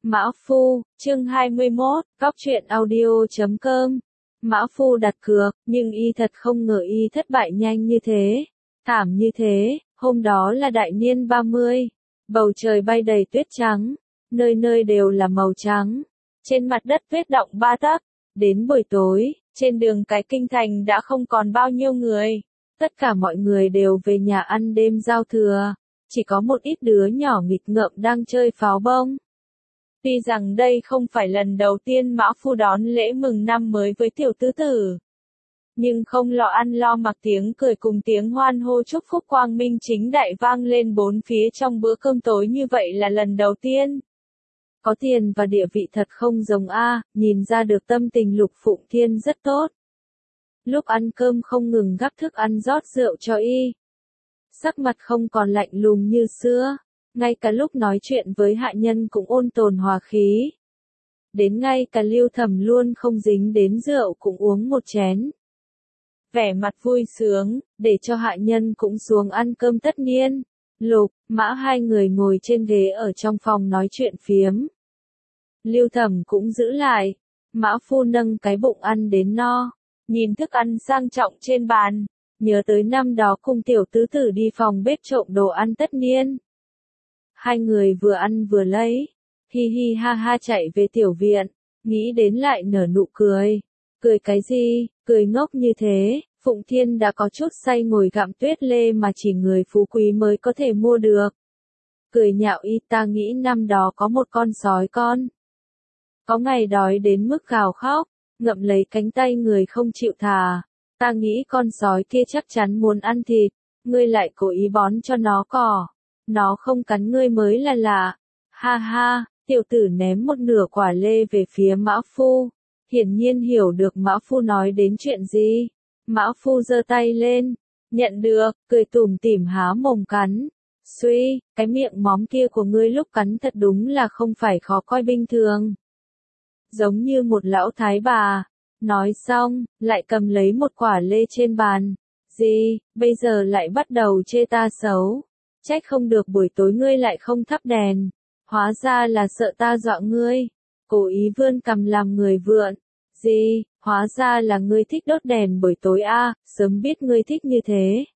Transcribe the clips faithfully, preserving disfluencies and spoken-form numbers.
Mã Phu, chương hai mươi mốt, Cóc truyện audio chấm com. Mã Phu đặt cược, nhưng y thật không ngờ y thất bại nhanh như thế, thảm như thế. Hôm đó là đại niên ba mươi, bầu trời bay đầy tuyết trắng, nơi nơi đều là màu trắng, trên mặt đất tuyết đọng ba tấc. Đến buổi tối, trên đường cái kinh thành đã không còn bao nhiêu người, tất cả mọi người đều về nhà ăn đêm giao thừa, chỉ có một ít đứa nhỏ nghịch ngợm đang chơi pháo bông. Tuy rằng đây không phải lần đầu tiên Mã Phu đón lễ mừng năm mới với tiểu tứ tử, nhưng không lo ăn lo mặc, tiếng cười cùng tiếng hoan hô chúc phúc quang minh chính đại vang lên bốn phía trong bữa cơm tối như vậy là lần đầu tiên. Có tiền và địa vị thật không giống a, nhìn ra được tâm tình Lục Phụng Thiên rất tốt. Lúc ăn cơm không ngừng gắp thức ăn rót rượu cho y. Sắc mặt không còn lạnh lùng như xưa, ngay cả lúc nói chuyện với hạ nhân cũng ôn tồn hòa khí. Đến ngay cả Lưu Thẩm luôn không dính đến rượu cũng uống một chén. Vẻ mặt vui sướng, để cho hạ nhân cũng xuống ăn cơm tất niên. Lục, Mã hai người ngồi trên ghế ở trong phòng nói chuyện phiếm. Lưu Thẩm cũng giữ lại. Mã Phu nâng cái bụng ăn đến no, nhìn thức ăn sang trọng trên bàn, nhớ tới năm đó cùng tiểu tứ tử đi phòng bếp trộm đồ ăn tất niên. Hai người vừa ăn vừa lấy, hi hi ha ha chạy về tiểu viện, nghĩ đến lại nở nụ cười. Cười cái gì, cười ngốc như thế. Phụng Thiên đã có chút say ngồi gặm tuyết lê mà chỉ người phú quý mới có thể mua được. Cười nhạo y, ta nghĩ năm đó có một con sói con. Có ngày đói đến mức gào khóc, ngậm lấy cánh tay người không chịu thả. Ta nghĩ con sói kia chắc chắn muốn ăn thịt, ngươi lại cố ý bón cho nó cỏ. Nó không cắn ngươi mới là lạ. Ha ha, tiểu tử ném một nửa quả lê về phía Mã Phu. Hiển nhiên hiểu được Mã Phu nói đến chuyện gì. Mã Phu giơ tay lên, nhận được, cười tủm tỉm há mồm cắn. Suy, cái miệng móm kia của ngươi lúc cắn thật đúng là không phải khó coi bình thường. Giống như một lão thái bà. Nói xong, lại cầm lấy một quả lê trên bàn. Gì, bây giờ lại bắt đầu chê ta xấu. Trách không được buổi tối ngươi lại không thắp đèn. Hóa ra là sợ ta dọa ngươi. Cố ý vươn cằm làm người vượn. Gì, hóa ra là ngươi thích đốt đèn buổi tối a, à, sớm biết ngươi thích như thế.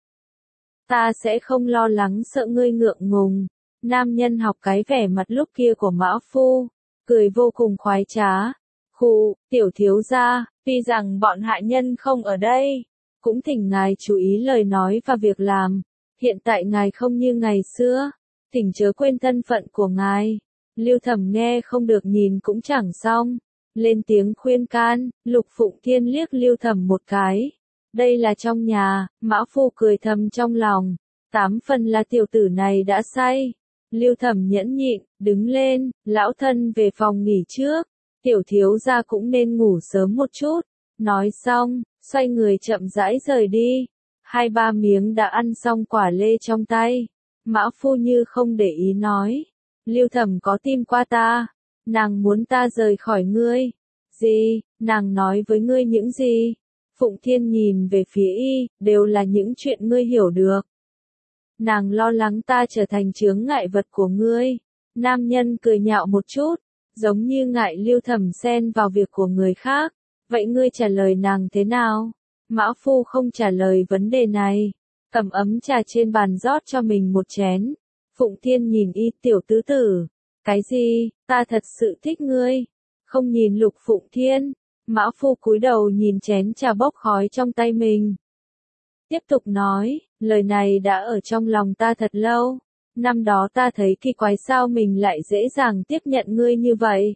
Ta sẽ không lo lắng sợ ngươi ngượng ngùng. Nam nhân học cái vẻ mặt lúc kia của Mã Phu, cười vô cùng khoái trá. Khụ, tiểu thiếu gia, tuy rằng bọn hạ nhân không ở đây, cũng thỉnh ngài chú ý lời nói và việc làm. Hiện tại ngài không như ngày xưa, thỉnh chớ quên thân phận của ngài. Lưu Thẩm nghe không được nhìn cũng chẳng xong, lên tiếng khuyên can. Lục Phụng Thiên liếc Lưu Thẩm một cái. Đây là trong nhà. Mã Phu cười thầm trong lòng, tám phần là tiểu tử này đã say. Lưu Thẩm nhẫn nhịn, đứng lên, lão thân về phòng nghỉ trước, tiểu thiếu gia cũng nên ngủ sớm một chút. Nói xong, xoay người chậm rãi rời đi. Hai ba miếng đã ăn xong quả lê trong tay. Mã Phu như không để ý nói. Lưu Thẩm có tin qua ta. Nàng muốn ta rời khỏi ngươi. Gì, nàng nói với ngươi những gì? Phụng Thiên nhìn về phía y, đều là những chuyện ngươi hiểu được. Nàng lo lắng ta trở thành chướng ngại vật của ngươi. Nam nhân cười nhạo một chút, giống như ngại Lưu Thẩm xen vào việc của người khác. Vậy ngươi trả lời nàng thế nào? Mã Phu không trả lời vấn đề này, cầm ấm trà trên bàn rót cho mình một chén. Phụng Thiên nhìn y, tiểu tứ tử. Cái gì, ta thật sự thích ngươi. Không nhìn Lục Phụng Thiên, Mã Phu cúi đầu nhìn chén trà bốc khói trong tay mình. Tiếp tục nói, lời này đã ở trong lòng ta thật lâu. Năm đó ta thấy kỳ quái sao mình lại dễ dàng tiếp nhận ngươi như vậy.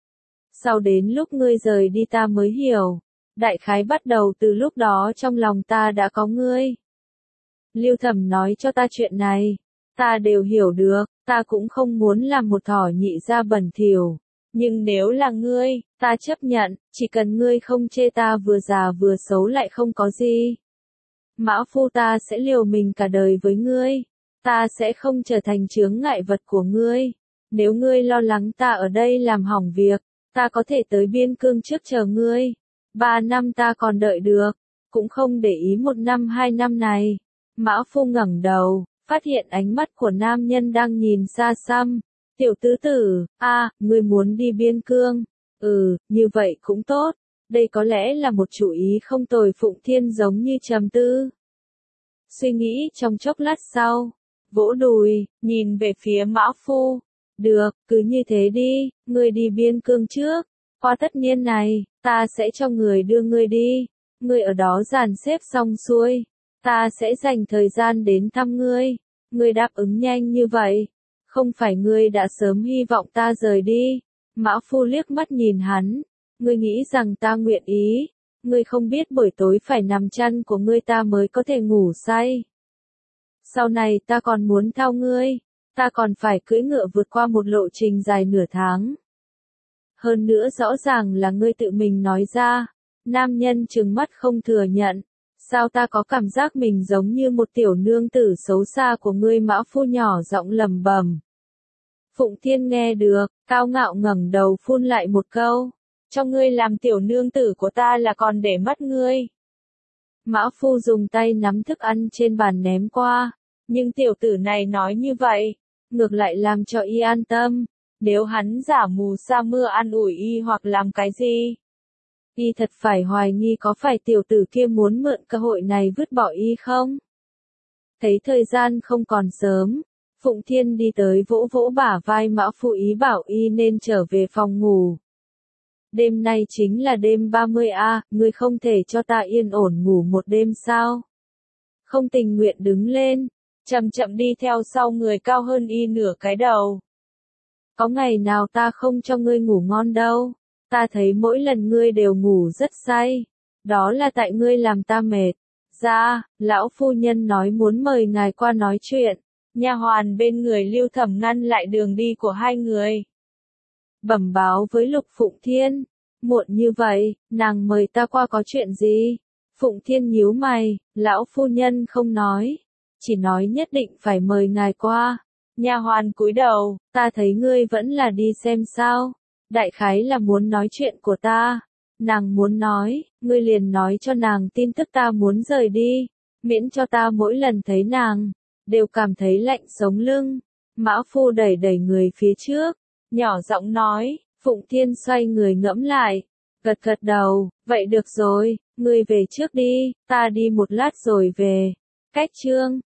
Sau đến lúc ngươi rời đi ta mới hiểu. Đại khái bắt đầu từ lúc đó trong lòng ta đã có ngươi. Lưu Thẩm nói cho ta chuyện này, ta đều hiểu được, ta cũng không muốn làm một thỏ nhị gia bẩn thỉu. Nhưng nếu là ngươi, ta chấp nhận, chỉ cần ngươi không chê ta vừa già vừa xấu lại không có gì. Mã Phu ta sẽ liều mình cả đời với ngươi, ta sẽ không trở thành chướng ngại vật của ngươi. Nếu ngươi lo lắng ta ở đây làm hỏng việc, ta có thể tới biên cương trước chờ ngươi. Ba năm ta còn đợi được, cũng không để ý một năm hai năm này. Mã Phu ngẩng đầu, phát hiện ánh mắt của nam nhân đang nhìn xa xăm. Tiểu tứ tử, a, à, ngươi muốn đi biên cương. Ừ, như vậy cũng tốt. Đây có lẽ là một chủ ý không tồi. Phụng Thiên giống như trầm tư. Suy nghĩ trong chốc lát sau. Vỗ đùi, nhìn về phía Mã Phu. Được, cứ như thế đi, ngươi đi biên cương trước. Qua tất niên này, ta sẽ cho người đưa ngươi đi. Ngươi ở đó dàn xếp xong xuôi. Ta sẽ dành thời gian đến thăm ngươi. Ngươi đáp ứng nhanh như vậy. Không phải ngươi đã sớm hy vọng ta rời đi. Mã Phu liếc mắt nhìn hắn. Ngươi nghĩ rằng ta nguyện ý. Ngươi không biết buổi tối phải nằm chăn của ngươi ta mới có thể ngủ say. Sau này ta còn muốn theo ngươi. Ta còn phải cưỡi ngựa vượt qua một lộ trình dài nửa tháng. Hơn nữa rõ ràng là ngươi tự mình nói ra. Nam nhân trừng mắt không thừa nhận. Sao ta có cảm giác mình giống như một tiểu nương tử xấu xa của ngươi? Mã Phu nhỏ giọng lẩm bẩm. Phụng Thiên nghe được, cao ngạo ngẩng đầu phun lại một câu. Cho ngươi làm tiểu nương tử của ta là còn để mất ngươi. Mã Phu dùng tay nắm thức ăn trên bàn ném qua. Nhưng tiểu tử này nói như vậy, ngược lại làm cho y an tâm. Nếu hắn giả mù sa mưa an ủi y hoặc làm cái gì, y thật phải hoài nghi có phải tiểu tử kia muốn mượn cơ hội này vứt bỏ y không? Thấy thời gian không còn sớm, Phụng Thiên đi tới vỗ vỗ bả vai Mã Phu ý bảo y nên trở về phòng ngủ. Đêm nay chính là đêm ba mươi a, ngươi không thể cho ta yên ổn ngủ một đêm sao? Không tình nguyện đứng lên, chậm chậm đi theo sau người cao hơn y nửa cái đầu. Có ngày nào ta không cho ngươi ngủ ngon đâu. Ta thấy mỗi lần ngươi đều ngủ rất say. Đó là tại ngươi làm ta mệt. Dạ, lão phu nhân nói muốn mời ngài qua nói chuyện. Nha hoàn bên người Lưu Thẩm ngăn lại đường đi của hai người. Bẩm báo với Lục Phụng Thiên. Muộn như vậy, nàng mời ta qua có chuyện gì? Phụng Thiên nhíu mày, lão phu nhân không nói. Chỉ nói nhất định phải mời ngài qua. Nha hoàn cúi đầu, ta thấy ngươi vẫn là đi xem sao. Đại khái là muốn nói chuyện của ta. Nàng muốn nói, ngươi liền nói cho nàng tin tức ta muốn rời đi. Miễn cho ta mỗi lần thấy nàng, đều cảm thấy lạnh sống lưng. Mã Phu đẩy đẩy người phía trước, nhỏ giọng nói. Phụng Thiên xoay người ngẫm lại, gật gật đầu, vậy được rồi, ngươi về trước đi, ta đi một lát rồi về. Cách chương